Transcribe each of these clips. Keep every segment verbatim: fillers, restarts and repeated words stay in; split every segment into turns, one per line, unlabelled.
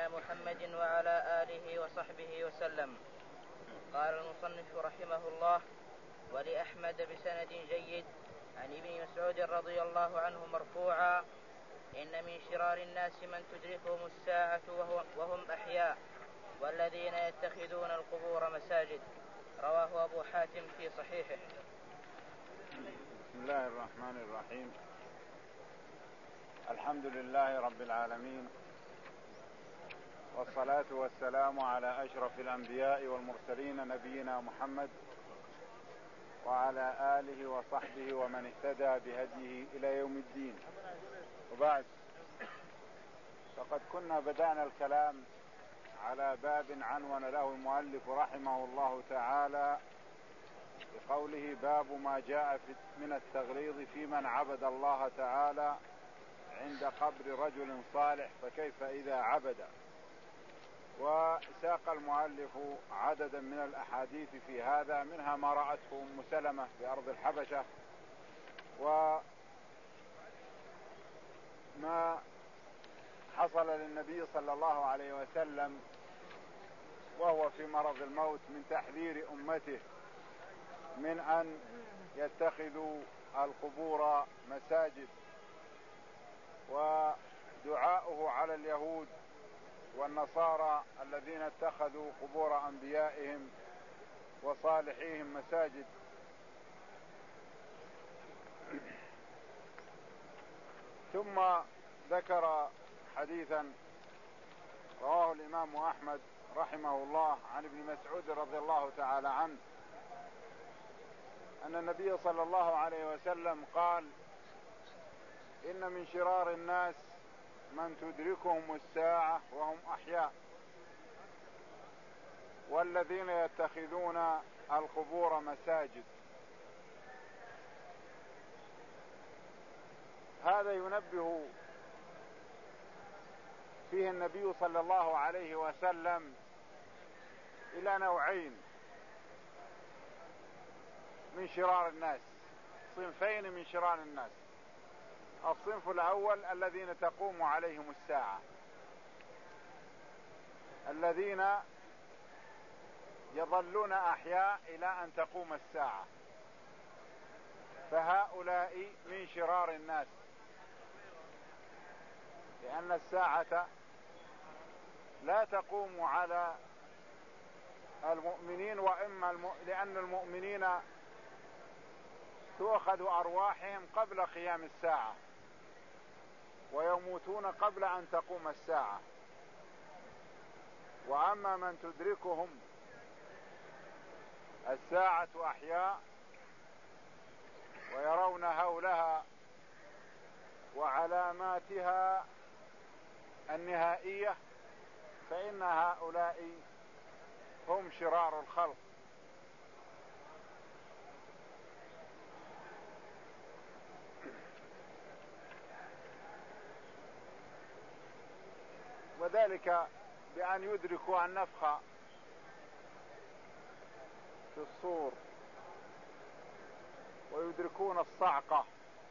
نبينا محمد وعلى آله وصحبه وسلم. قال المصنف رحمه الله: ولأحمد بسند جيد عن ابن مسعود رضي الله عنه مرفوعا: إن من شرار الناس من تدركهم الساعة وهم أحياء والذين يتخذون القبور مساجد. رواه أبو حاتم في صحيحه.
بسم الله الرحمن الرحيم. الحمد لله رب العالمين، والصلاة والسلام على أشرف الأنبياء والمرسلين نبينا محمد وعلى آله وصحبه ومن اهتدى بهديه إلى يوم الدين. وبعد، فقد كنا بدأنا الكلام على باب عنون له المؤلف رحمه الله تعالى بقوله: باب ما جاء من التغليظ في من عبد الله تعالى عند قبر رجل صالح فكيف إذا عبد. وساق المؤلف عددا من الأحاديث في هذا، منها ما رأته أم سلمة بأرض الحبشة، وما حصل للنبي صلى الله عليه وسلم وهو في مرض الموت من تحذير أمته من أن يتخذوا القبور مساجد، ودعاؤه على اليهود والنصارى الذين اتخذوا قبور أنبيائهم وصالحيهم مساجد. ثم ذكر حديثا رواه الإمام أحمد رحمه الله عن ابن مسعود رضي الله تعالى عنه أن النبي صلى الله عليه وسلم قال: إن من شرار الناس من تدركهم الساعة وهم أحياء والذين يتخذون القبور مساجد. هذا ينبه فيه النبي صلى الله عليه وسلم إلى نوعين من شرار الناس، صنفين من شرار الناس. الصنف الأول الذين تقوم عليهم الساعة، الذين يظلون أحياء إلى أن تقوم الساعة، فهؤلاء من شرار الناس، لأن الساعة لا تقوم على المؤمنين، وإما الم... لأن المؤمنين تؤخذ أرواحهم قبل قيام الساعة ويموتون قبل أن تقوم الساعة. وأما من تدركهم الساعة أحياء ويرون هولها وعلاماتها النهائية، فإن هؤلاء هم شرار الخلق. وذلك بأن يدركوا النفخ في الصور ويدركون الصعقة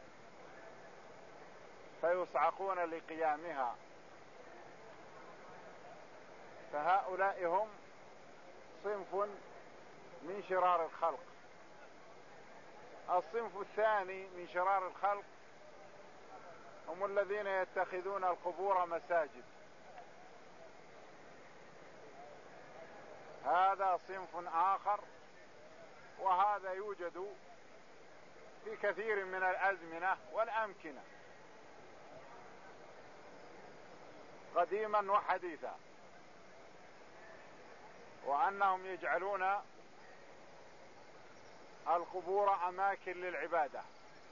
فيصعقون لقيامها، فهؤلاء هم صنف من شرار الخلق. الصنف الثاني من شرار الخلق هم الذين يتخذون القبور مساجد. هذا صنف آخر، وهذا يوجد في كثير من الأزمنة والأمكنة قديما وحديثا، وأنهم يجعلون القبور أماكن للعبادة،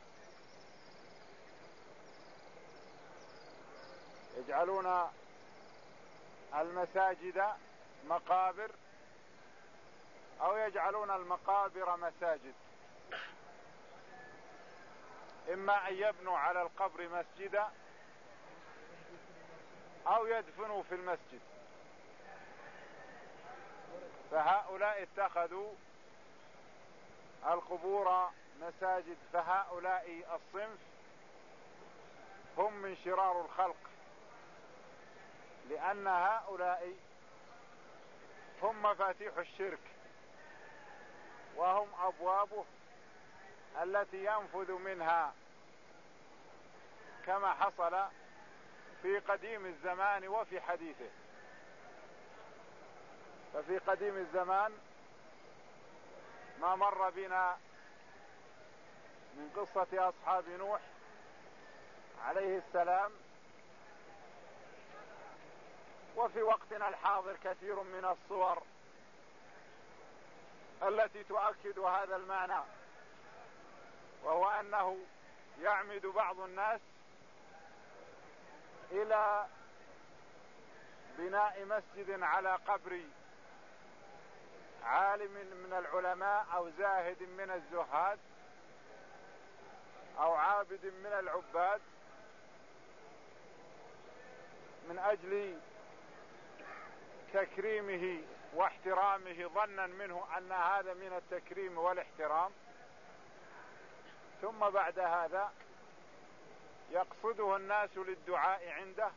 يجعلون المساجد مقابر أو يجعلون المقابر مساجد، إما أن يبنوا على القبر مسجدا أو يدفنوا في المسجد. فهؤلاء اتخذوا القبور مساجد، فهؤلاء الصنف هم من شرار الخلق، لأن هؤلاء هم مفاتيح الشرك وهم أبوابه التي ينفذ منها، كما حصل في قديم الزمان وفي حديثه. ففي قديم الزمان ما مر بنا من قصة أصحاب نوح عليه السلام، وفي وقتنا الحاضر كثير من الصور التي تؤكد هذا المعنى، وهو أنه يعمد بعض الناس إلى بناء مسجد على قبر عالم من العلماء أو زاهد من الزهاد أو عابد من العباد، من أجل تكريمه واحترامه، ظنا منه أن هذا من التكريم والاحترام. ثم بعد هذا يقصده الناس للدعاء عنده،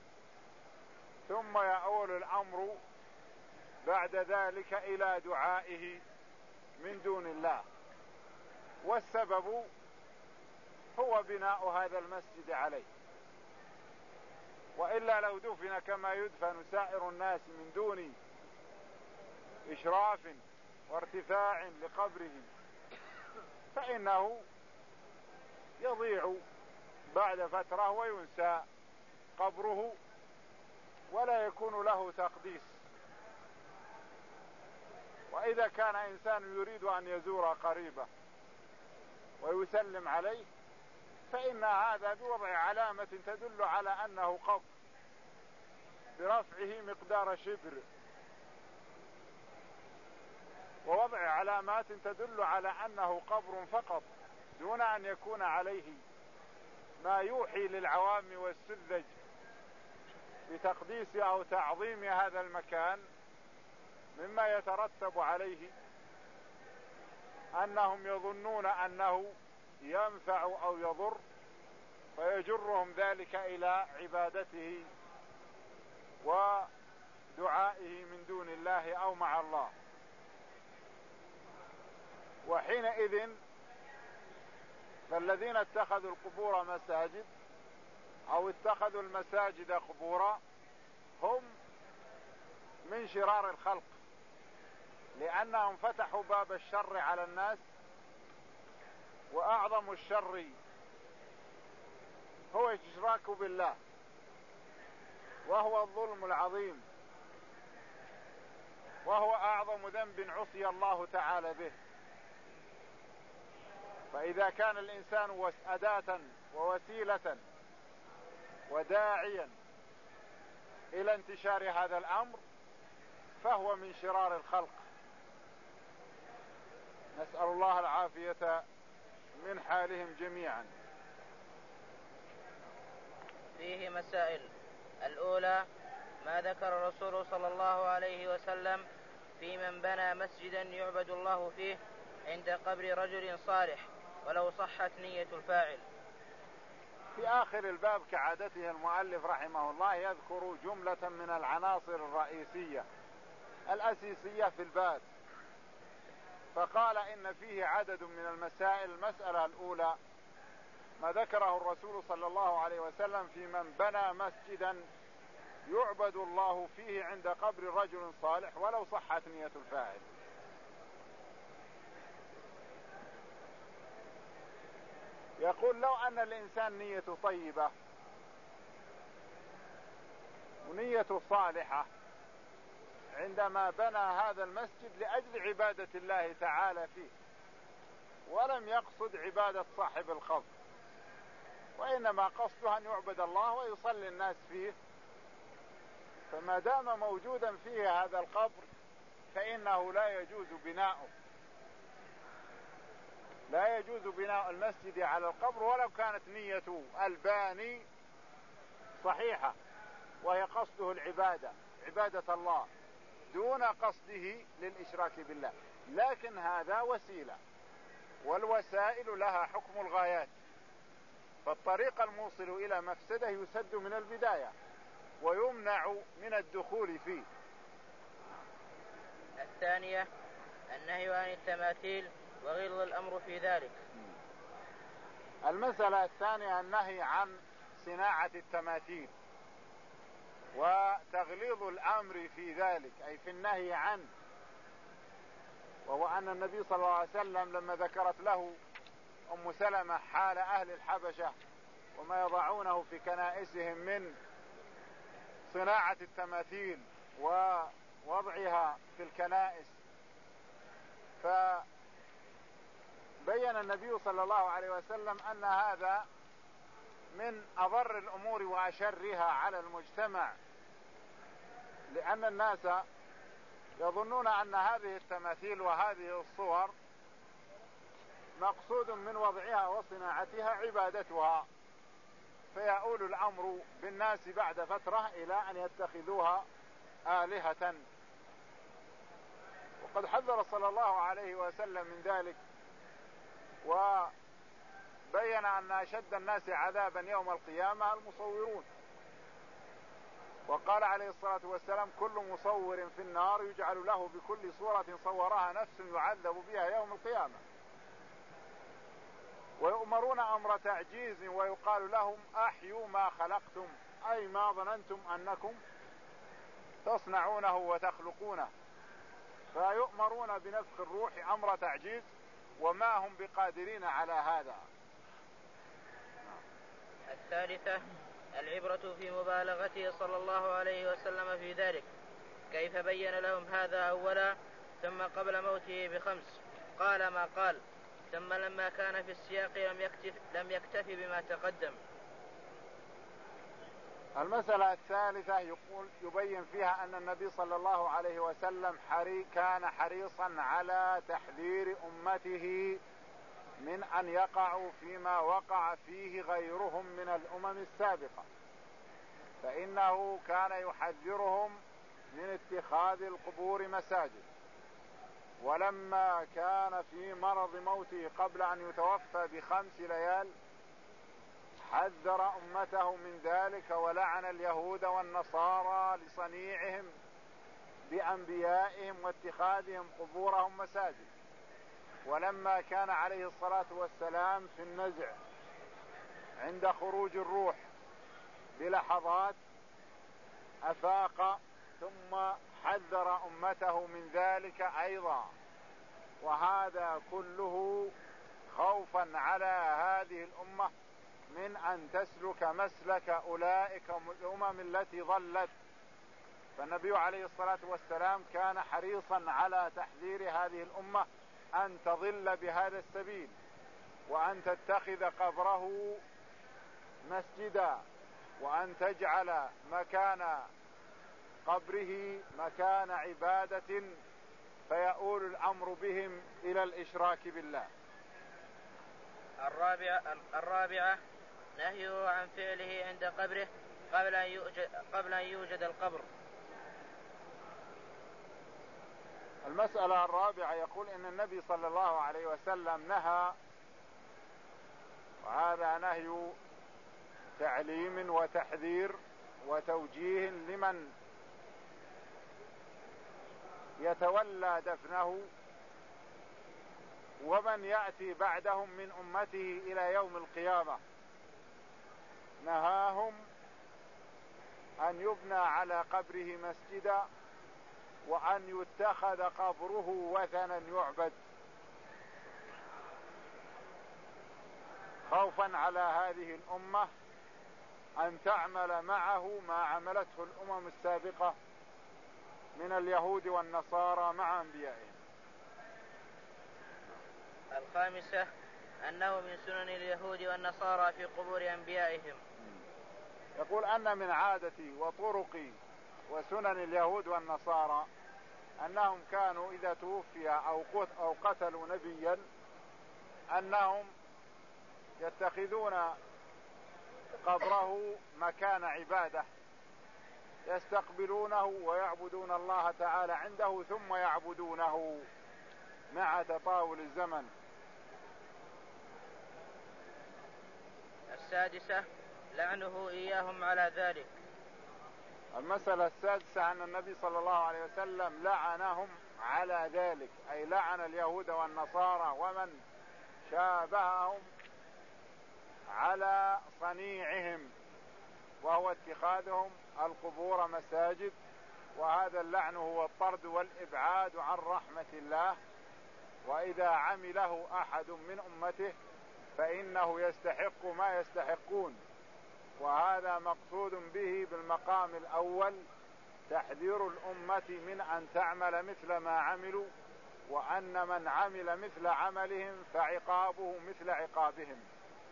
ثم يؤول الأمر بعد ذلك إلى دعائه من دون الله، والسبب هو بناء هذا المسجد عليه. وإلا لو دفن كما يدفن سائر الناس من دون إشراف وارتفاع لقبره فإنه يضيع بعد فترة وينسى قبره ولا يكون له تقديس. وإذا كان إنسان يريد أن يزور قريبه ويسلم عليه فإن هذا بوضع علامة تدل على أنه قبر برفعه مقدار شبر، ووضع علامات تدل على أنه قبر فقط دون أن يكون عليه ما يوحي للعوام والسذج بتقديس أو تعظيم هذا المكان، مما يترتب عليه أنهم يظنون أنه ينفع أو يضر، فيجرهم ذلك إلى عبادته ودعائه من دون الله أو مع الله. وحينئذ فالذين اتخذوا القبور مساجد أو اتخذوا المساجد قبورا هم من شرار الخلق، لأنهم فتحوا باب الشر على الناس، وأعظم الشر هو الإشراك بالله، وهو الظلم العظيم، وهو أعظم ذنب عصي الله تعالى به. فإذا كان الإنسان أداة ووسيلة وداعيا إلى انتشار هذا الأمر فهو من شرار الخلق، نسأل الله العافية من حالهم جميعا.
فيه مسائل. الأولى ما ذكر الرسول صلى الله عليه وسلم في من بنى مسجدا يعبد الله فيه عند قبر رجل صالح ولو صحت نية الفاعل.
في آخر الباب كعادته المؤلف رحمه الله يذكر جملة من العناصر الرئيسية الأساسية في الباب، فقال إن فيه عدد من المسائل. المسألة الأولى ما ذكره الرسول صلى الله عليه وسلم في من بنى مسجدا يعبد الله فيه عند قبر رجل صالح ولو صحت نية الفاعل. يقول لو أن الإنسان نيته طيبة ونيته صالحة عندما بنى هذا المسجد لأجل عبادة الله تعالى فيه، ولم يقصد عبادة صاحب القبر، وإنما قصده أن يعبد الله ويصلي الناس فيه، فما دام موجودا فيه هذا القبر فإنه لا يجوز بناؤه، لا يجوز بناء المسجد على القبر ولو كانت نية الباني صحيحة، وهي قصده العبادة، عبادة الله دون قصده للإشراك بالله. لكن هذا وسيلة، والوسائل لها حكم الغايات، فالطريق الموصل إلى مفسده يسد من البداية، ويمنع من الدخول فيه.
الثانية النهي عن التماثيل وغلظ الأمر في ذلك.
المسألة الثانية النهي عن صناعة التماثيل وتغليظ الأمر في ذلك، أي في النهي عنه، وهو أن النبي صلى الله عليه وسلم لما ذكرت له أم سلمة حال أهل الحبشة وما يضعونه في كنائسهم من صناعة التماثيل ووضعها في الكنائس، فبين النبي صلى الله عليه وسلم أن هذا من أضر الأمور وأشرها على المجتمع، لأن الناس يظنون أن هذه التماثيل وهذه الصور مقصود من وضعها وصناعتها عبادتها، فيؤول الأمر بالناس بعد فترة إلى أن يتخذوها آلهة. وقد حذر صلى الله عليه وسلم من ذلك، وبين أن أشد الناس عذابا يوم القيامة المصورون، وقال عليه الصلاة والسلام: كل مصور في النار يجعل له بكل صورة صورها نفس يعذب بها يوم القيامة. ويؤمرون أمر تعجيز ويقال لهم: أحيوا ما خلقتم، أي ما ظننتم أنكم تصنعونه وتخلقونه، فيؤمرون بنفخ الروح أمر تعجيز وما هم بقادرين على هذا.
الثالثة العبرة في مبالغته صلى الله عليه وسلم في ذلك، كيف بين لهم هذا أولا ثم قبل موته بخمس قال ما قال، ثم لما كان في السياق لم يكتف, لم يكتف بما تقدم.
المسألة الثالثة يقول يبين فيها أن النبي صلى الله عليه وسلم حري كان حريصا على تحذير أمته من أن يقعوا فيما وقع فيه غيرهم من الأمم السابقة، فإنه كان يحذرهم من اتخاذ القبور مساجد. ولما كان في مرض موته قبل أن يتوفى بخمس ليال حذر أمته من ذلك، ولعن اليهود والنصارى لصنيعهم بأنبيائهم واتخاذهم قبورهم مساجد. ولما كان عليه الصلاة والسلام في النزع عند خروج الروح بلحظات أفاق ثم حذر أمته من ذلك أيضا، وهذا كله خوفا على هذه الأمة من أن تسلك مسلك أولئك الأمم التي ضلت. فالنبي عليه الصلاة والسلام كان حريصا على تحذير هذه الأمة أن تضل بهذا السبيل، وأن تتخذ قبره مسجدا، وأن تجعل مكان قبره مكان عبادة، فيؤول الأمر بهم إلى الإشراك بالله.
الرابعة, الرابعة نهيه عن فعله عند قبره قبل أن يوجد, قبل أن يوجد القبر.
المسألة الرابعة يقول إن النبي صلى الله عليه وسلم نهى، وهذا نهي تعليم وتحذير وتوجيه لمن يتولى دفنه ومن يأتي بعدهم من أمته إلى يوم القيامة. نهاهم أن يبنى على قبره مسجدا، وأن يتخذ قبره وثنا يعبد، خوفا على هذه الأمة أن تعمل معه ما عملته الأمم السابقة من اليهود والنصارى مع أنبيائهم.
الخامسة أنه من سنن اليهود والنصارى في قبور أنبيائهم.
يقول أن من عادة وطرق وسنن اليهود والنصارى أنهم كانوا إذا توفي أو قتلوا نبيا أنهم يتخذون قبره مكان عبادة، يستقبلونه ويعبدون الله تعالى عنده ثم يعبدونه مع تطاول الزمن.
السادسة لعنه إياهم على ذلك.
المسألة السادسة أن النبي صلى الله عليه وسلم لعنهم على ذلك، أي لعن اليهود والنصارى ومن شابههم على صنيعهم، وهو اتخاذهم القبور مساجد، وهذا اللعن هو الطرد والإبعاد عن رحمة الله. وإذا عمله أحد من أمته فإنه يستحق ما يستحقون، وهذا مقصود به بالمقام الأول تحذير الأمة من أن تعمل مثل ما عملوا، وأن من عمل مثل عملهم فعقابه مثل عقابهم.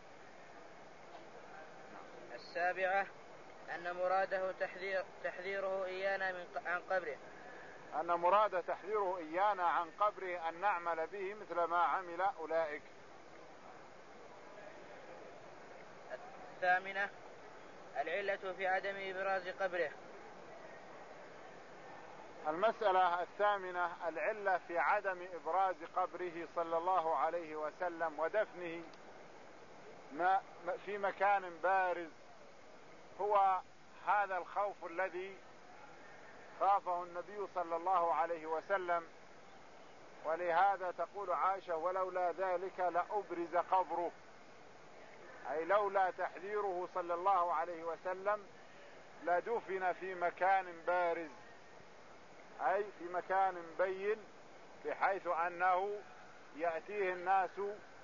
السابعة أن مراده تحذير تحذيره إيانا من عن قبره
أن مراد تحذيره إيانا عن قبره أن نعمل به مثل ما عمل أولئك.
الثامنة العلة في عدم إبراز قبره.
المسألة الثامنة العلة في عدم إبراز قبره صلى الله عليه وسلم ودفنه في مكان بارز، هو هذا الخوف الذي خافه النبي صلى الله عليه وسلم. ولهذا تقول عائشة: ولولا ذلك لأبرز قبره، أي لولا تحذيره صلى الله عليه وسلم لدفن في مكان بارز، أي في مكان بين، بحيث أنه يأتيه الناس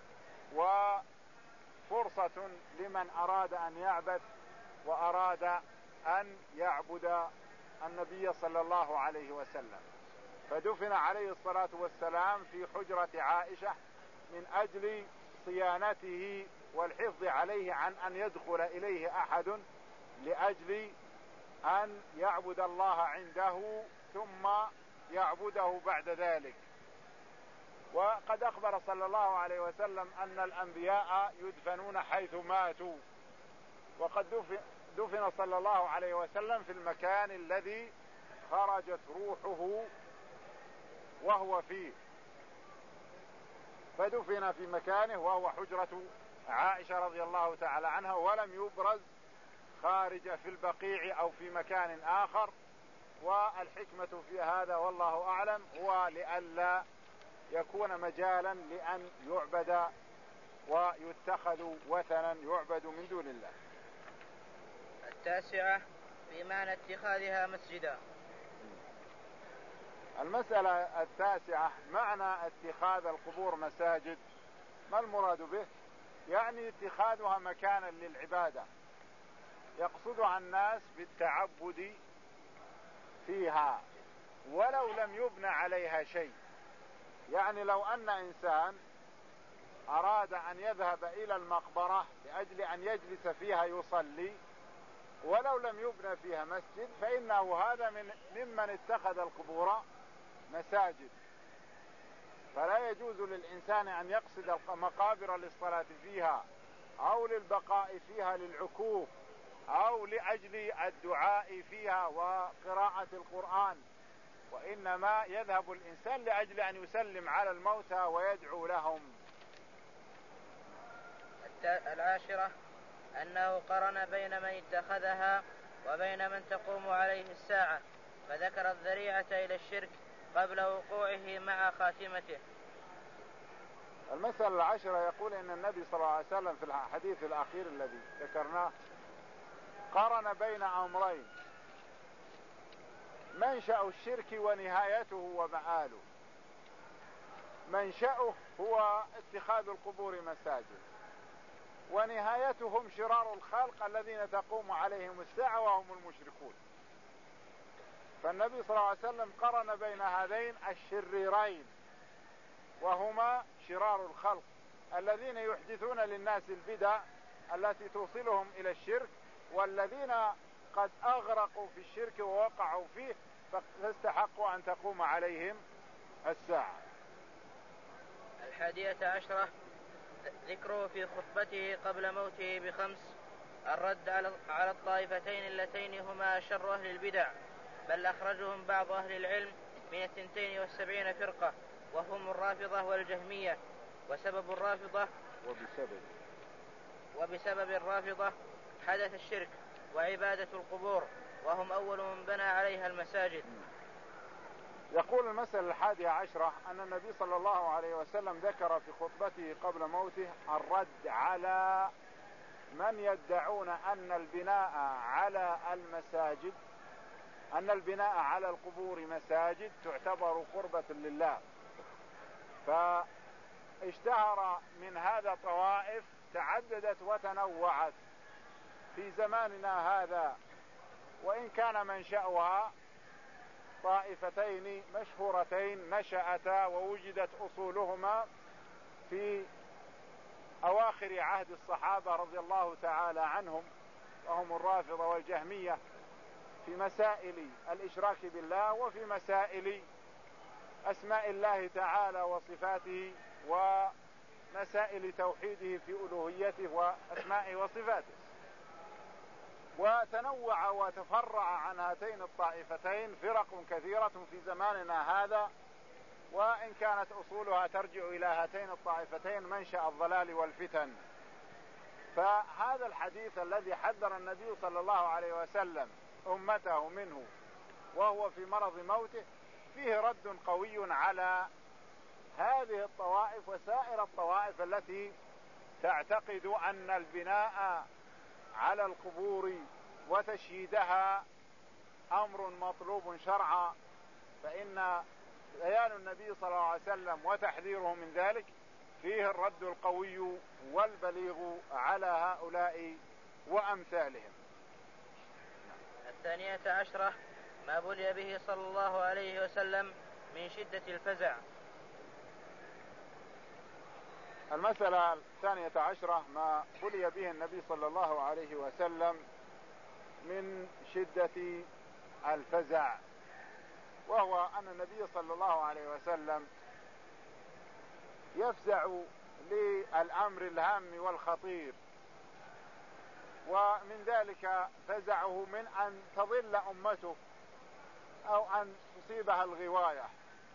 وفرصة لمن أراد أن يعبث وأراد أن يعبد النبي صلى الله عليه وسلم. فدفن عليه الصلاة والسلام في حجرة عائشة من أجل صيانته والحفظ عليه عن أن يدخل إليه أحد، لأجل أن يعبد الله عنده ثم يعبده بعد ذلك. وقد أخبر صلى الله عليه وسلم أن الأنبياء يدفنون حيث ماتوا، وقد دفن صلى الله عليه وسلم في المكان الذي خرجت روحه وهو فيه، فدفن في مكانه وهو حجرة عائشة رضي الله تعالى عنها، ولم يبرز خارج في البقيع أو في مكان آخر. والحكمة في هذا والله أعلم هو لئلا يكون مجالا لأن يعبد ويتخذ وثنا يعبد من دون الله.
التاسعة في معنى اتخاذها مسجدا.
المسألة التاسعة معنى اتخاذ القبور مساجد، ما المراد به؟ يعني اتخاذها مكانا للعبادة، يقصدها الناس بالتعبد فيها ولو لم يبنى عليها شيء. يعني لو أن إنسان أراد أن يذهب إلى المقبرة لأجل أن يجلس فيها يصلي ولو لم يبنى فيها مسجد، فإنه هذا من ممن اتخذ القبور مساجد. فلا يجوز للإنسان أن يقصد المقابر للصلاة فيها أو للبقاء فيها للعكوف أو لأجل الدعاء فيها وقراءة القرآن، وإنما يذهب الإنسان لأجل أن يسلم على الموتى ويدعو لهم.
العاشرة أنه قرن بين من اتخذها وبين من تقوم عليه الساعة، فذكر الذريعة إلى الشرك قبل وقوعه مع خاتمته.
المسألة العاشرة يقول إن النبي صلى الله عليه وسلم في الحديث الأخير الذي ذكرناه قرن بين أمرين: منشأ الشرك ونهايته ومآله. منشأه هو اتخاذ القبور مساجد، ونهايتهم شرار الخلق الذين تقوم عليهم الساعة وهم المشركون. فالنبي صلى الله عليه وسلم قرن بين هذين الشريرين، وهما شرار الخلق الذين يحدثون للناس البدع التي توصلهم إلى الشرك، والذين قد أغرقوا في الشرك ووقعوا فيه فاستحقوا أن تقوم عليهم الساعة.
الحادية عشرة ذكره في خطبته قبل موته بخمس: الرد على الطائفتين اللتين هما شر أهل البدع، بل أخرجهم بعض أهل العلم من الثنتين والسبعين فرقة، وهم الرافضة والجهمية. وسبب الرافضة
وبسبب
وبسبب الرافضة حدث الشرك وعبادة القبور، وهم أول من بنى عليها المساجد.
يقول المسألة الحادية عشرة أن النبي صلى الله عليه وسلم ذكر في خطبته قبل موته الرد على من يدعون أن البناء على المساجد أن البناء على القبور مساجد تعتبر قربة لله. فاشتهر من هذا طوائف تعددت وتنوعت في زماننا هذا، وإن كان منشأها طائفتين مشهورتين نشأتا ووجدت أصولهما في أواخر عهد الصحابة رضي الله تعالى عنهم، وهم الرافضة والجهمية، في مسائل الإشراك بالله وفي مسائل أسماء الله تعالى وصفاته ومسائل توحيده في ألوهيته وأسمائه وصفاته. وتنوع وتفرع عن هاتين الطائفتين فرق كثيرة في زماننا هذا، وإن كانت أصولها ترجع إلى هاتين الطائفتين منشأ الضلال والفتن. فهذا الحديث الذي حذر النبي صلى الله عليه وسلم أمته منه وهو في مرض موته فيه رد قوي على هذه الطوائف وسائر الطوائف التي تعتقد أن البناء على القبور وتشييدها أمر مطلوب شرعا، فإن بيان النبي صلى الله عليه وسلم وتحذيره من ذلك فيه الرد القوي والبليغ على هؤلاء وأمثالهم.
الثانية عشرة ما بلي به صلى الله عليه وسلم من شدة الفزع.
المسألة الثانية عشرة ما بلي به النبي صلى الله عليه وسلم من شدة الفزع، وهو أن النبي صلى الله عليه وسلم يفزع للأمر الهام والخطير، ومن ذلك فزعه من أن تضل أمته أو أن تصيبها الغواية،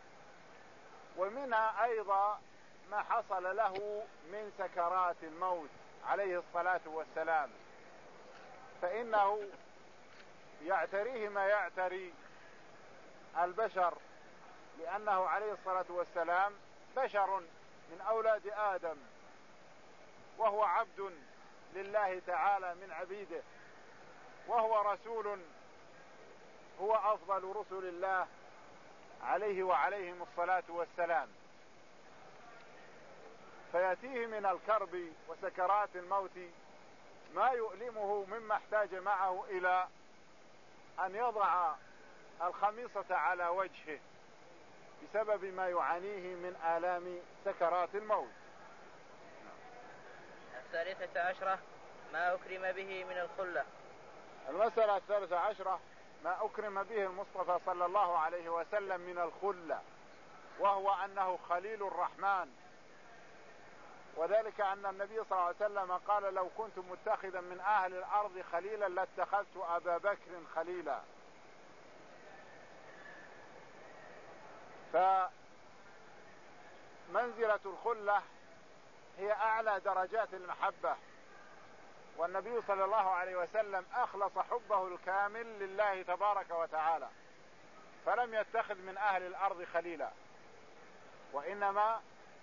ومنها أيضا ما حصل له من سكرات الموت عليه الصلاة والسلام، فإنه يعتريه ما يعتري البشر، لأنه عليه الصلاة والسلام بشر من أولاد آدم، وهو عبد لله تعالى من عبيده، وهو رسول هو أفضل رسل الله عليه وعليهم الصلاة والسلام، فيأتيه من الكرب وسكرات الموت ما يؤلمه مما احتاج معه إلى أن يضع الخميصة على وجهه بسبب ما يعانيه من آلام سكرات الموت.
الثالثة عشرة ما أكرم به من الخلة.
المسألة الثالثة عشرة ما أكرم به المصطفى صلى الله عليه وسلم من الخلة، وهو أنه خليل الرحمن، وذلك أن النبي صلى الله عليه وسلم قال لو كنت متخذا من أهل الأرض خليلا لاتخذت أبا بكر خليلا. فمنزلة الخلة هي أعلى درجات المحبة، والنبي صلى الله عليه وسلم أخلص حبه الكامل لله تبارك وتعالى، فلم يتخذ من أهل الأرض خليلا، وإنما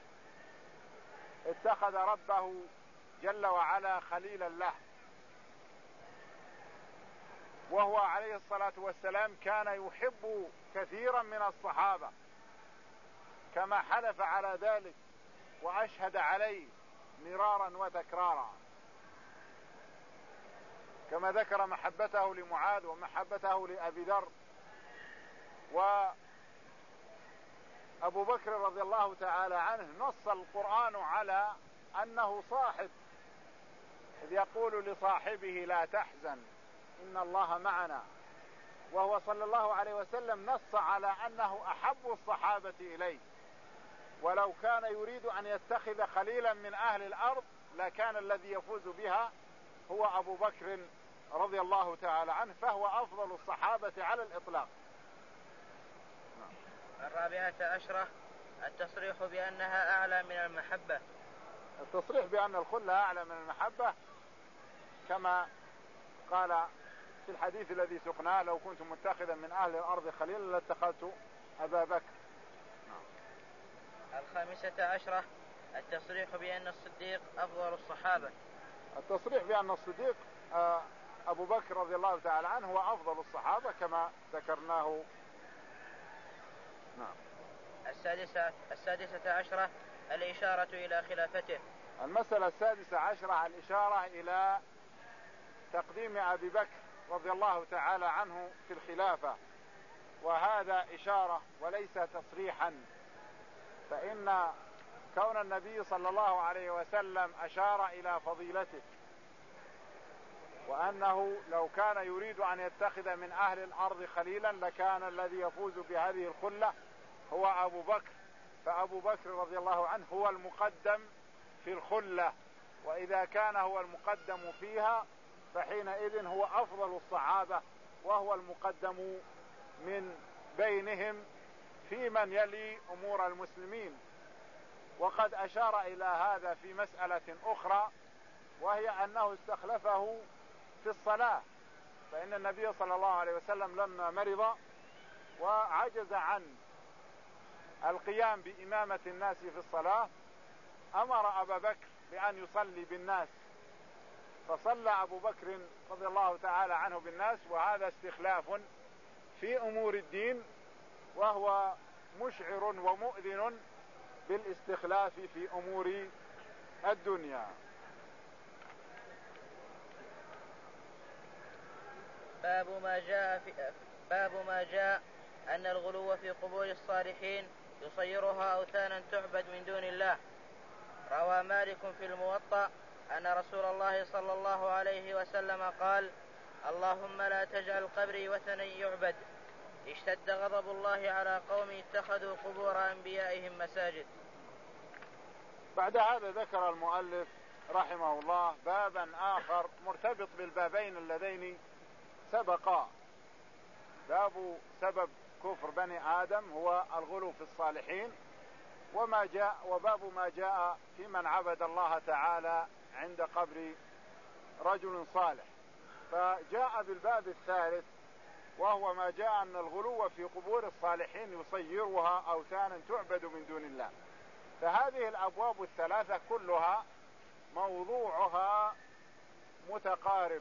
اتخذ ربه جل وعلا خليلا له. وهو عليه الصلاة والسلام كان يحب كثيرا من الصحابة، كما حلف على ذلك وأشهد عليه مرارا وتكرارا، كما ذكر محبته لمعاذ ومحبته لأبي ذر. وأبو بكر رضي الله تعالى عنه نص القرآن على أنه صاحب، إذ يقول لصاحبه لا تحزن إن الله معنا، وهو صلى الله عليه وسلم نص على أنه أحب الصحابة إليه، ولو كان يريد أن يتخذ خليلا من أهل الأرض لكان الذي يفوز بها هو أبو بكر رضي الله تعالى عنه، فهو أفضل الصحابة على الإطلاق.
الرابعة عشرة التصريح بأنها أعلى من المحبة.
التصريح بأن الخلة أعلى من المحبة كما قال في الحديث الذي سقناه لو كنت متخذا من أهل الأرض خليلا لاتخذت أبا بكر.
الخامسة عشرة التصريح بأن الصديق أفضل الصحابة.
التصريح بأن الصديق أبو بكر رضي الله تعالى عنه هو أفضل الصحابة كما ذكرناه. نعم.
السادسة, السادسة عشرة الإشارة إلى خلافته.
المسألة السادسة عشرة الإشارة إلى تقديم أبي بكر رضي الله تعالى عنه في الخلافة، وهذا إشارة وليس تصريحا، فإن كون النبي صلى الله عليه وسلم أشار إلى فضيلته، وأنه لو كان يريد أن يتخذ من أهل الأرض خليلا لكان الذي يفوز بهذه الخلة هو أبو بكر، فأبو بكر رضي الله عنه هو المقدم في الخلة، وإذا كان هو المقدم فيها فحينئذ هو أفضل الصحابة وهو المقدم من بينهم في من يلي أمور المسلمين. وقد أشار إلى هذا في مسألة أخرى، وهي أنه استخلفه في الصلاة، فإن النبي صلى الله عليه وسلم لما مرض وعجز عن القيام بإمامة الناس في الصلاة أمر أبا بكر بأن يصلي بالناس، فصلى أبو بكر رضي الله تعالى عنه بالناس، وهذا استخلاف في أمور الدين، وهو مشعر ومؤذن بالاستخلاف في أمور الدنيا.
باب ما جاء في باب ما جاء أن الغلو في قبور الصالحين يصيرها أوثانا تعبد من دون الله. روى مالك في الموطأ أن رسول الله صلى الله عليه وسلم قال: اللهم لا تجعل قبري وثنا يعبد. اشتد غضب الله على قوم اتخذوا قبور أنبيائهم مساجد.
بعد هذا ذكر المؤلف رحمه الله بابا آخر مرتبط بالبابين اللذين سبقا. باب سبب كفر بني آدم هو الغلو في الصالحين، وما جاء وباب ما جاء في من عبد الله تعالى عند قبر رجل صالح. فجاء بالباب الثالث وهو ما جاء أن الغلو في قبور الصالحين يصيرها أوثانا تعبد من دون الله. فهذه الأبواب الثلاثة كلها موضوعها متقارب،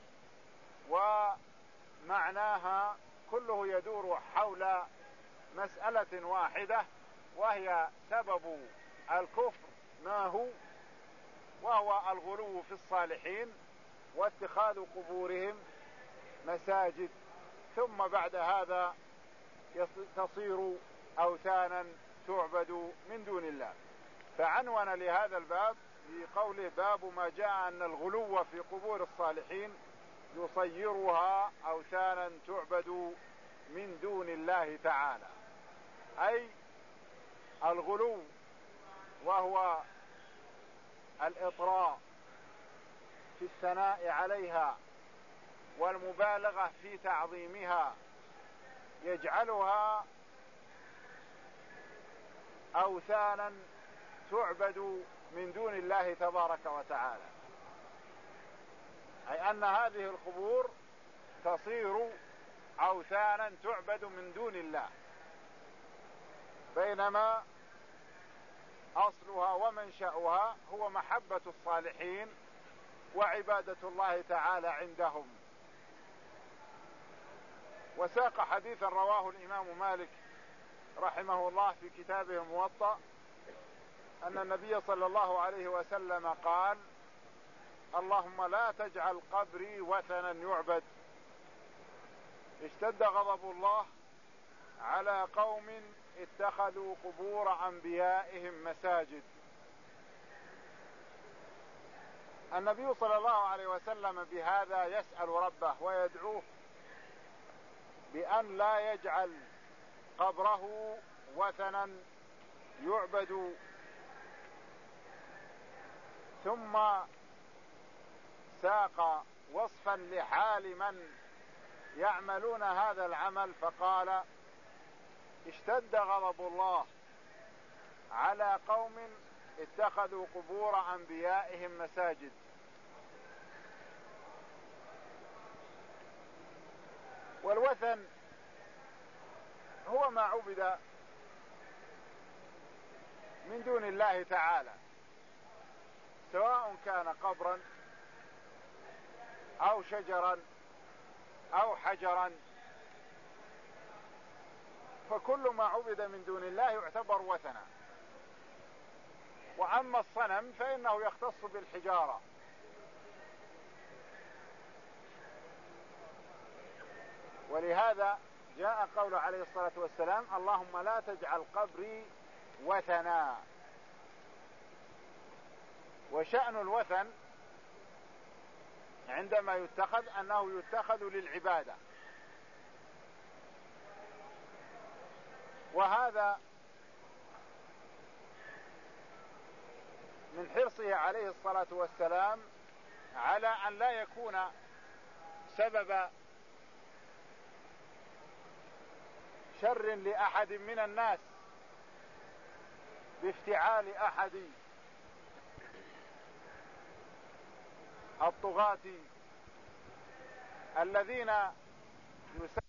ومعناها كله يدور حول مسألة واحدة، وهي سبب الكفر ما هو، وهو الغلو في الصالحين واتخاذ قبورهم مساجد، ثم بعد هذا تصير أوثانا تعبد من دون الله. فعنون لهذا الباب بقوله باب ما جاء أن الغلو في قبور الصالحين يصيرها أوثانا تعبد من دون الله تعالى، أي الغلو وهو الإطراء في الثناء عليها والمبالغة في تعظيمها يجعلها أوثانا تعبد من دون الله تبارك وتعالى، أي أن هذه القبور تصير أوثانا تعبد من دون الله، بينما أصلها ومنشأها هو محبة الصالحين وعبادة الله تعالى عندهم. وساق حديثا رواه الإمام مالك رحمه الله في كتابه الموطأ أن النبي صلى الله عليه وسلم قال: اللهم لا تجعل قبري وثنا يعبد. اشتد غضب الله على قوم اتخذوا قبور أنبيائهم مساجد. النبي صلى الله عليه وسلم بهذا يسأل ربه ويدعوه بأن لا يجعل قبره وثنا يعبد. ثم ساق وصفا لحال من يعملون هذا العمل فقال: اشتد غضب الله على قوم اتخذوا قبور أنبيائهم مساجد. والوثن هو ما عبد من دون الله تعالى، سواء كان قبرا أو شجرا أو حجرا، فكل ما عبد من دون الله يعتبر وثنا. وأما الصنم فإنه يختص بالحجارة، ولهذا جاء قول عليه الصلاة والسلام: اللهم لا تجعل قبري وثنا. وشأن الوثن عندما يتخذ أنه يتخذ للعبادة، وهذا من حرصه عليه الصلاة والسلام على أن لا يكون سبب شر لأحد من الناس بافتعال أحد الطغاة الذين يسمون